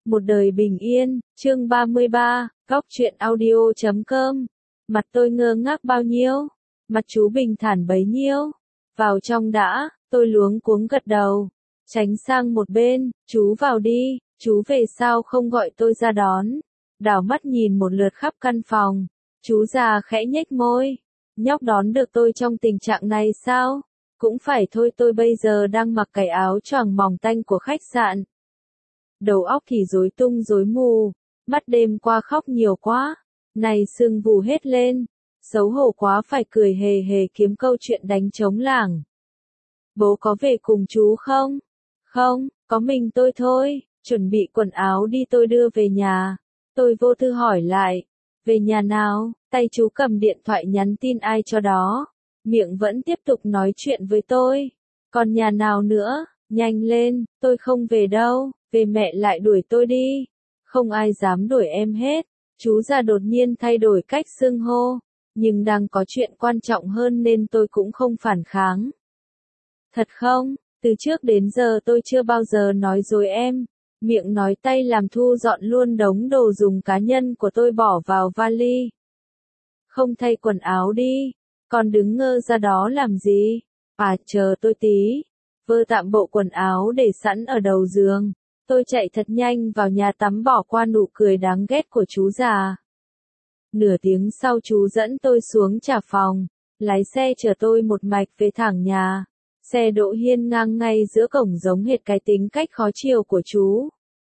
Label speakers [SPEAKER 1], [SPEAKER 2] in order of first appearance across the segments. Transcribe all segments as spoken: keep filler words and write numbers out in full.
[SPEAKER 1] Một đời bình yên, chương ba mươi ba, góc truyện audio chấm com. Mặt tôi ngơ ngác bao nhiêu, mặt chú bình thản bấy nhiêu. Vào trong đã, tôi luống cuống gật đầu. Tránh sang một bên, chú vào đi, chú về sao không gọi tôi ra đón. Đảo mắt nhìn một lượt khắp căn phòng, chú già khẽ nhếch môi. Nhóc đón được tôi trong tình trạng này sao? Cũng phải thôi, tôi bây giờ đang mặc cái áo choàng mỏng tanh của khách sạn. Đầu óc thì rối tung rối mù, mắt đêm qua khóc nhiều quá, này sưng vù hết lên, xấu hổ quá phải cười hề hề kiếm câu chuyện đánh trống lảng. Bố có về cùng chú không? Không, có mình tôi thôi, chuẩn bị quần áo đi tôi đưa về nhà. Tôi vô tư hỏi lại, về nhà nào? Tay chú cầm điện thoại nhắn tin ai cho đó, miệng vẫn tiếp tục nói chuyện với tôi. Còn nhà nào nữa? Nhanh lên, tôi không về đâu, về mẹ lại đuổi tôi đi. Không ai dám đuổi em hết. Chú già đột nhiên thay đổi cách xưng hô, nhưng đang có chuyện quan trọng hơn nên tôi cũng không phản kháng. Thật không, từ trước đến giờ tôi chưa bao giờ nói dối em. Miệng nói tay làm thu dọn luôn đống đồ dùng cá nhân của tôi bỏ vào vali. Không thay quần áo đi, còn đứng ngơ ra đó làm gì? À, chờ tôi tí. Vơ tạm bộ quần áo để sẵn ở đầu giường. Tôi chạy thật nhanh vào nhà tắm bỏ qua nụ cười đáng ghét của chú già. Nửa tiếng sau chú dẫn tôi xuống trả phòng, lái xe chở tôi một mạch về thẳng nhà. Xe đỗ hiên ngang ngay giữa cổng giống hệt cái tính cách khó chiều của chú.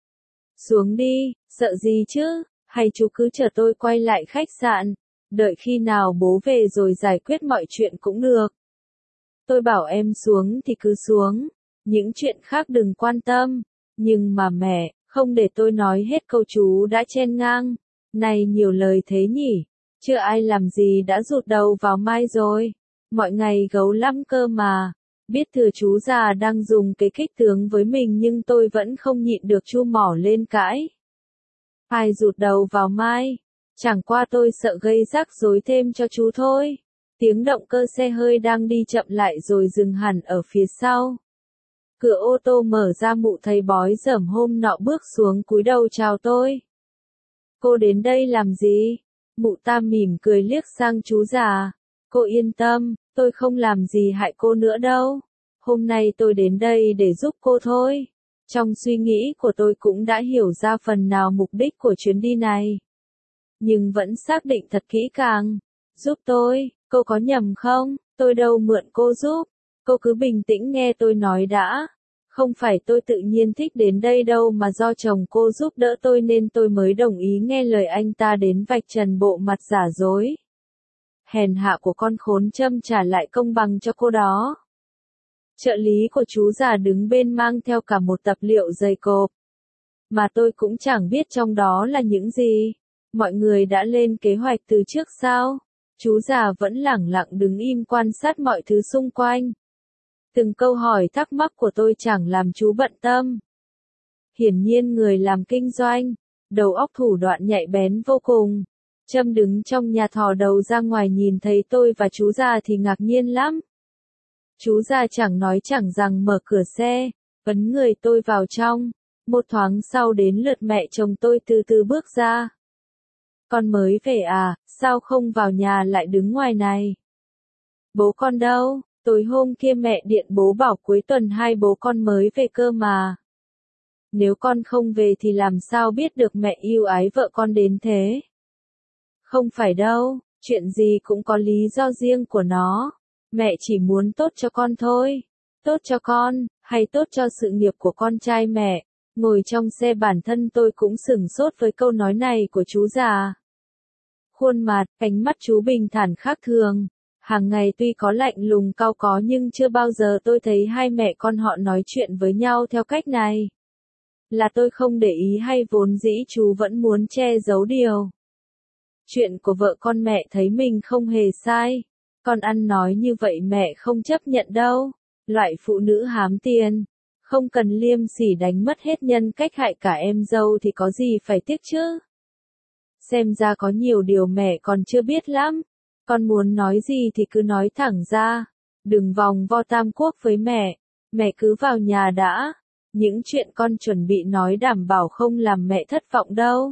[SPEAKER 1] Xuống đi, sợ gì chứ, hay chú cứ chở tôi quay lại khách sạn, đợi khi nào bố về rồi giải quyết mọi chuyện cũng được. Tôi bảo em xuống thì cứ xuống, những chuyện khác đừng quan tâm. Nhưng mà mẹ, không để tôi nói hết câu chú đã chen ngang. Này nhiều lời thế nhỉ, chưa ai làm gì đã rụt đầu vào mai rồi. Mọi ngày gấu lắm cơ mà. Biết thừa chú già đang dùng cái kích tướng với mình nhưng tôi vẫn không nhịn được chu mỏ lên cãi. Ai rụt đầu vào mai, chẳng qua tôi sợ gây rắc rối thêm cho chú thôi. Tiếng động cơ xe hơi đang đi chậm lại rồi dừng hẳn ở phía sau. Cửa ô tô mở ra, mụ thầy bói dởm hôm nọ bước xuống cúi đầu chào tôi. Cô đến đây làm gì? Mụ ta mỉm cười liếc sang chú già. Cô yên tâm, tôi không làm gì hại cô nữa đâu. Hôm nay tôi đến đây để giúp cô thôi. Trong suy nghĩ của tôi cũng đã hiểu ra phần nào mục đích của chuyến đi này. Nhưng vẫn xác định thật kỹ càng. Giúp tôi, cô có nhầm không? Tôi đâu mượn cô giúp. Cô cứ bình tĩnh nghe tôi nói đã. Không phải tôi tự nhiên thích đến đây đâu mà do chồng cô giúp đỡ tôi nên tôi mới đồng ý nghe lời anh ta đến vạch trần bộ mặt giả dối. Hèn hạ của con khốn châm trả lại công bằng cho cô đó. Trợ lý của chú già đứng bên mang theo cả một tập liệu dày cộp. Mà tôi cũng chẳng biết trong đó là những gì. Mọi người đã lên kế hoạch từ trước sao? Chú già vẫn lẳng lặng đứng im quan sát mọi thứ xung quanh. Từng câu hỏi thắc mắc của tôi chẳng làm chú bận tâm. Hiển nhiên người làm kinh doanh, đầu óc thủ đoạn nhạy bén vô cùng. Trâm đứng trong nhà thò đầu ra ngoài nhìn thấy tôi và chú già thì ngạc nhiên lắm. Chú già chẳng nói chẳng rằng mở cửa xe, ấn người tôi vào trong. Một thoáng sau đến lượt mẹ chồng tôi từ từ bước ra. Con mới về à, sao không vào nhà lại đứng ngoài này? Bố con đâu? Tối hôm kia mẹ điện bố bảo cuối tuần hai bố con mới về cơ mà. Nếu con không về thì làm sao biết được mẹ yêu ái vợ con đến thế? Không phải đâu, chuyện gì cũng có lý do riêng của nó. Mẹ chỉ muốn tốt cho con thôi. Tốt cho con, hay tốt cho sự nghiệp của con trai mẹ. Ngồi trong xe bản thân tôi cũng sửng sốt với câu nói này của chú già. Khuôn mặt, ánh mắt chú bình thản khác thường. Hàng ngày tuy có lạnh lùng cau có nhưng chưa bao giờ tôi thấy hai mẹ con họ nói chuyện với nhau theo cách này. Là tôi không để ý hay vốn dĩ chú vẫn muốn che giấu điều. Chuyện của vợ con mẹ thấy mình không hề sai. Con ăn nói như vậy mẹ không chấp nhận đâu. Loại phụ nữ hám tiền. Không cần liêm sỉ đánh mất hết nhân cách hại cả em dâu thì có gì phải tiếc chứ. Xem ra có nhiều điều mẹ còn chưa biết lắm. Con muốn nói gì thì cứ nói thẳng ra. Đừng vòng vo tam quốc với mẹ. Mẹ cứ vào nhà đã. những chuyện con chuẩn bị nói đảm bảo không làm mẹ thất vọng đâu.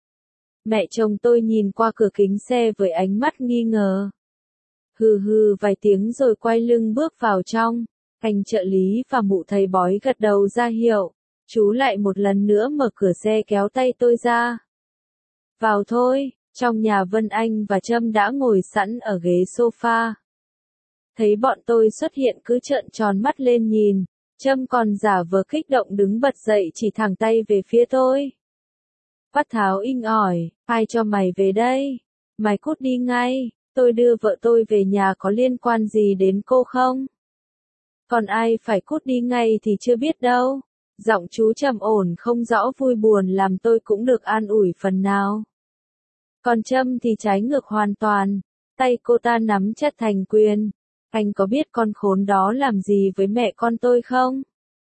[SPEAKER 1] Mẹ chồng tôi nhìn qua cửa kính xe với ánh mắt nghi ngờ. Hừ hừ vài tiếng rồi quay lưng bước vào trong. Anh trợ lý và mụ thầy bói gật đầu ra hiệu. Chú lại một lần nữa mở cửa xe kéo tay tôi ra. Vào thôi, trong nhà Vân Anh và Trâm đã ngồi sẵn ở ghế sofa. Thấy bọn tôi xuất hiện cứ trợn tròn mắt lên nhìn. Trâm còn giả vờ kích động đứng bật dậy chỉ thẳng tay về phía tôi. Quát tháo inh ỏi, ai cho mày về đây? Mày cút đi ngay, tôi đưa vợ tôi về nhà có liên quan gì đến cô không? Còn ai phải cút đi ngay thì chưa biết đâu. Giọng chú trầm ổn không rõ vui buồn làm tôi cũng được an ủi phần nào. Còn Trâm thì trái ngược hoàn toàn, tay cô ta nắm chặt thành quyền. Anh có biết con khốn đó làm gì với mẹ con tôi không?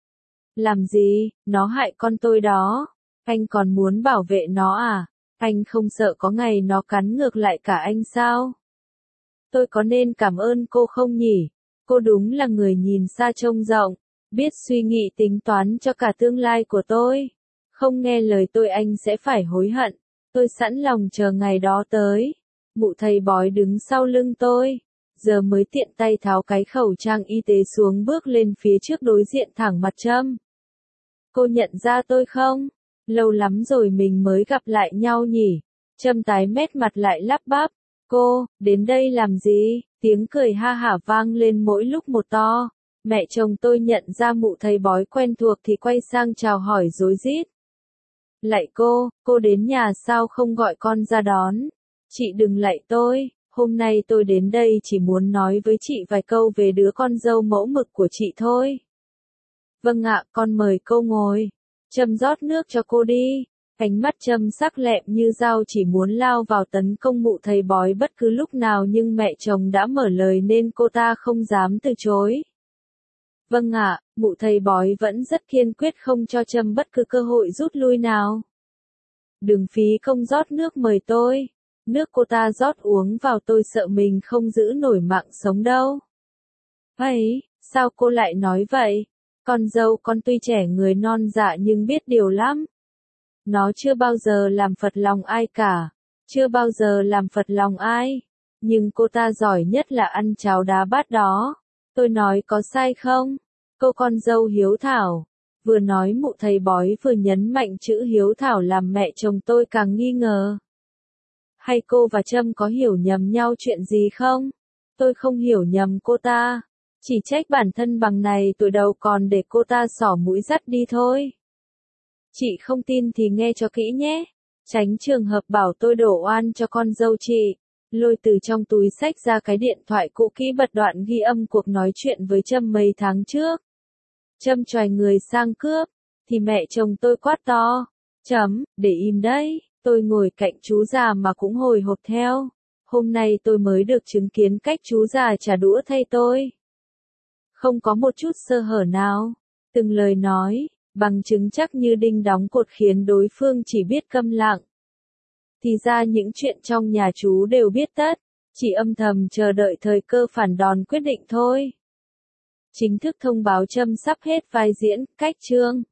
[SPEAKER 1] Làm gì, nó hại con tôi đó. Anh còn muốn bảo vệ nó à? Anh không sợ có ngày nó cắn ngược lại cả anh sao? Tôi có nên cảm ơn cô không nhỉ? Cô đúng là người nhìn xa trông rộng, biết suy nghĩ tính toán cho cả tương lai của tôi. Không nghe lời tôi anh sẽ phải hối hận. Tôi sẵn lòng chờ ngày đó tới. Mụ thầy bói đứng sau lưng tôi. Giờ mới tiện tay tháo cái khẩu trang y tế xuống bước lên phía trước đối diện thẳng mặt Trâm. Cô nhận ra tôi không? Lâu lắm rồi mình mới gặp lại nhau nhỉ? Trâm tái mét mặt lại lắp bắp. Cô, đến đây làm gì? Tiếng cười ha hả vang lên mỗi lúc một to. Mẹ chồng tôi nhận ra mụ thầy bói quen thuộc thì quay sang chào hỏi rối rít. Lạy cô, cô đến nhà sao không gọi con ra đón? Chị đừng lạy tôi, hôm nay tôi đến đây chỉ muốn nói với chị vài câu về đứa con dâu mẫu mực của chị thôi. Vâng ạ, con mời cô ngồi. Trâm rót nước cho cô đi. Ánh mắt Trâm sắc lẹm như dao chỉ muốn lao vào tấn công mụ thầy bói bất cứ lúc nào nhưng mẹ chồng đã mở lời nên cô ta không dám từ chối. Vâng ạ, mụ thầy bói vẫn rất kiên quyết không cho Trâm bất cứ cơ hội rút lui nào. Đừng phí công rót nước mời tôi. Nước cô ta rót uống vào tôi sợ mình không giữ nổi mạng sống đâu. Ấy, sao cô lại nói vậy? Con dâu con tuy trẻ người non dạ nhưng biết điều lắm. Nó chưa bao giờ làm phật lòng ai cả. Chưa bao giờ làm phật lòng ai. Nhưng cô ta giỏi nhất là ăn cháo đá bát đó. Tôi nói có sai không? Cô con dâu hiếu thảo. Vừa nói mụ thầy bói vừa nhấn mạnh chữ hiếu thảo làm mẹ chồng tôi càng nghi ngờ. Hay cô và Trâm có hiểu nhầm nhau chuyện gì không? Tôi không hiểu nhầm cô ta. Chỉ trách bản thân bằng này tuổi đầu còn để cô ta xỏ mũi dắt đi thôi. Chị không tin thì nghe cho kỹ nhé. Tránh trường hợp bảo tôi đổ oan cho con dâu chị. Lôi từ trong túi xách ra cái điện thoại cũ kỹ bật đoạn ghi âm cuộc nói chuyện với Trâm mấy tháng trước. Trâm choài người sang cướp. Thì mẹ chồng tôi quát to. Chấm, để im đấy. Tôi ngồi cạnh chú già mà cũng hồi hộp theo. Hôm nay tôi mới được chứng kiến cách chú già trả đũa thay tôi. Không có một chút sơ hở nào. Từng lời nói, bằng chứng chắc như đinh đóng cột khiến đối phương chỉ biết câm lặng. Thì ra những chuyện trong nhà chú đều biết tất, chỉ âm thầm chờ đợi thời cơ phản đòn quyết định thôi. Chính thức thông báo Trâm sắp hết vai diễn, cách chương.